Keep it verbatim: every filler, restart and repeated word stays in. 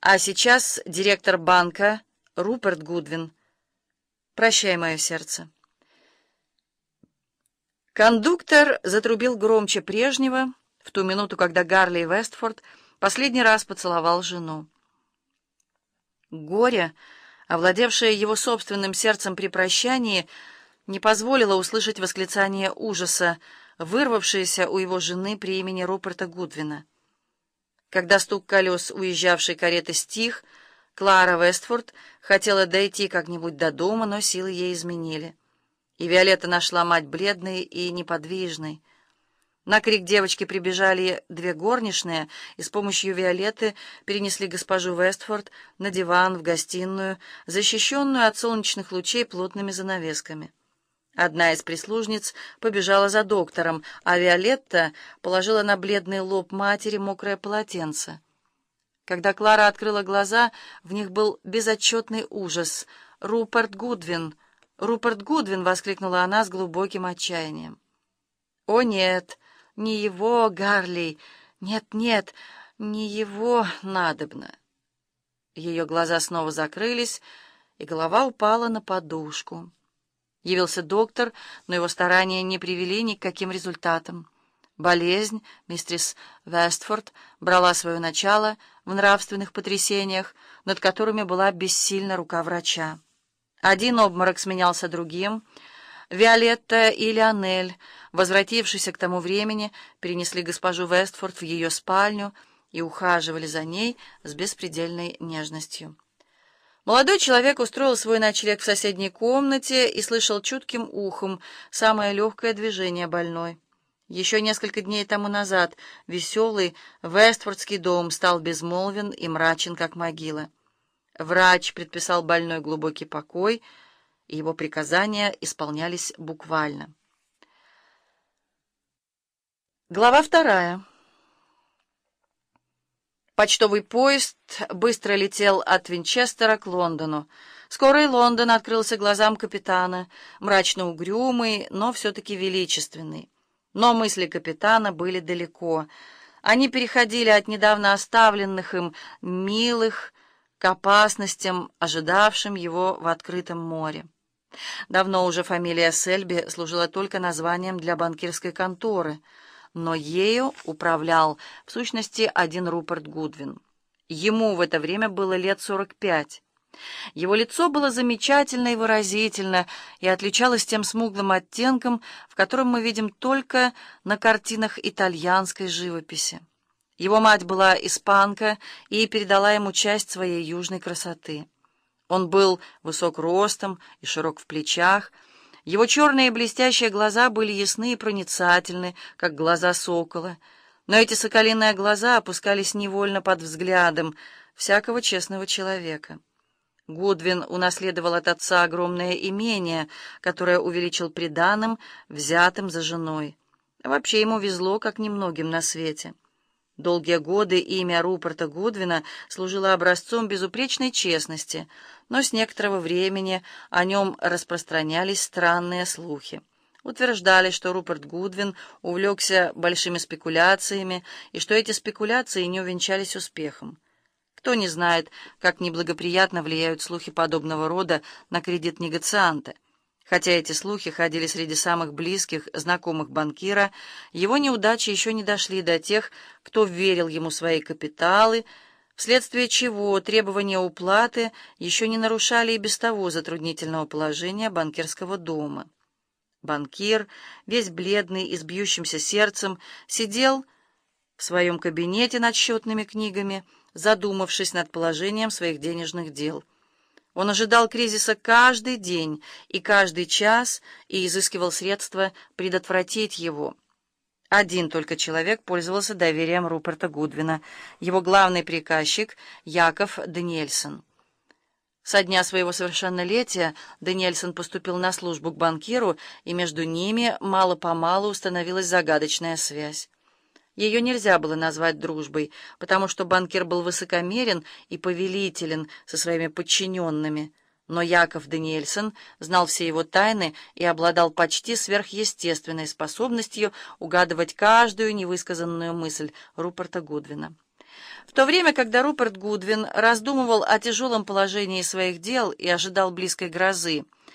А сейчас директор банка Руперт Гудвин. Прощай, мое сердце. Кондуктор затрубил громче прежнего в ту минуту, когда Гарли Вестфорд последний раз поцеловал жену. Горе, овладевшее его собственным сердцем при прощании, не позволило услышать восклицание ужаса, вырвавшееся у его жены при имени Руперта Гудвина. Когда стук колес уезжавшей кареты стих, Клара Вестфорд хотела дойти как-нибудь до дома, но силы ей изменили. И Виолетта нашла мать бледной и неподвижной. На крик девочки прибежали две горничные и с помощью Виолетты перенесли госпожу Вестфорд на диван в гостиную, защищенную от солнечных лучей плотными занавесками. Одна из прислужниц побежала за доктором, а Виолетта положила на бледный лоб матери мокрое полотенце. Когда Клара открыла глаза, в них был безотчетный ужас. «Руперт Гудвин! Руперт Гудвин!» — воскликнула она с глубоким отчаянием. «О, нет, не его, Гарли! Нет, нет, не его надобно!» Ее глаза снова закрылись, и голова упала на подушку. Явился доктор, но его старания не привели ни к каким результатам. Болезнь мистерис Вестфорд брала свое начало в нравственных потрясениях, над которыми была бессильна рука врача. Один обморок сменялся другим. Виолетта и Лионель, возвратившиеся к тому времени, перенесли госпожу Вестфорд в ее спальню и ухаживали за ней с беспредельной нежностью. Молодой человек устроил свой ночлег в соседней комнате и слышал чутким ухом самое легкое движение больной. Еще несколько дней тому назад веселый Вестфордский дом стал безмолвен и мрачен, как могила. Врач предписал больной глубокий покой, и его приказания исполнялись буквально. Глава вторая. Почтовый поезд быстро летел от Винчестера к Лондону. Скоро и Лондон открылся глазам капитана, мрачно угрюмый, но все-таки величественный. Но мысли капитана были далеко. Они переходили от недавно оставленных им милых к опасностям, ожидавшим его в открытом море. Давно уже фамилия Сельби служила только названием для банкирской конторы, но ею управлял, в сущности, один Руперт Гудвин. Ему в это время было лет сорок пять. Его лицо было замечательно и выразительно и отличалось тем смуглым оттенком, в котором мы видим только на картинах итальянской живописи. Его мать была испанка и передала ему часть своей южной красоты. Он был высок ростом и широк в плечах. Его черные блестящие глаза были ясны и проницательны, как глаза сокола, но эти соколиные глаза опускались невольно под взглядом всякого честного человека. Гудвин унаследовал от отца огромное имение, которое увеличил приданым, взятым за женой. Вообще ему везло, как немногим на свете. Долгие годы имя Руперта Гудвина служило образцом безупречной честности, но с некоторого времени о нем распространялись странные слухи. Утверждали, что Руперт Гудвин увлекся большими спекуляциями и что эти спекуляции не увенчались успехом. Кто не знает, как неблагоприятно влияют слухи подобного рода на кредит негацианта. Хотя эти слухи ходили среди самых близких, знакомых банкира, его неудачи еще не дошли до тех, кто верил ему свои капиталы, вследствие чего требования уплаты еще не нарушали и без того затруднительного положения банкирского дома. Банкир, весь бледный и с бьющимся сердцем, сидел в своем кабинете над счетными книгами, задумавшись над положением своих денежных дел. Он ожидал кризиса каждый день и каждый час и изыскивал средства предотвратить его. Один только человек пользовался доверием Руперта Гудвина, его главный приказчик Яков Даниэльсон. Со дня своего совершеннолетия Даниэльсон поступил на службу к банкиру, и между ними мало-помалу установилась загадочная связь. Ее нельзя было назвать дружбой, потому что банкир был высокомерен и повелителен со своими подчиненными, но Яков Даниэльсон знал все его тайны и обладал почти сверхъестественной способностью угадывать каждую невысказанную мысль Руперта Гудвина. В то время, когда Руперт Гудвин раздумывал о тяжелом положении своих дел и ожидал близкой грозы,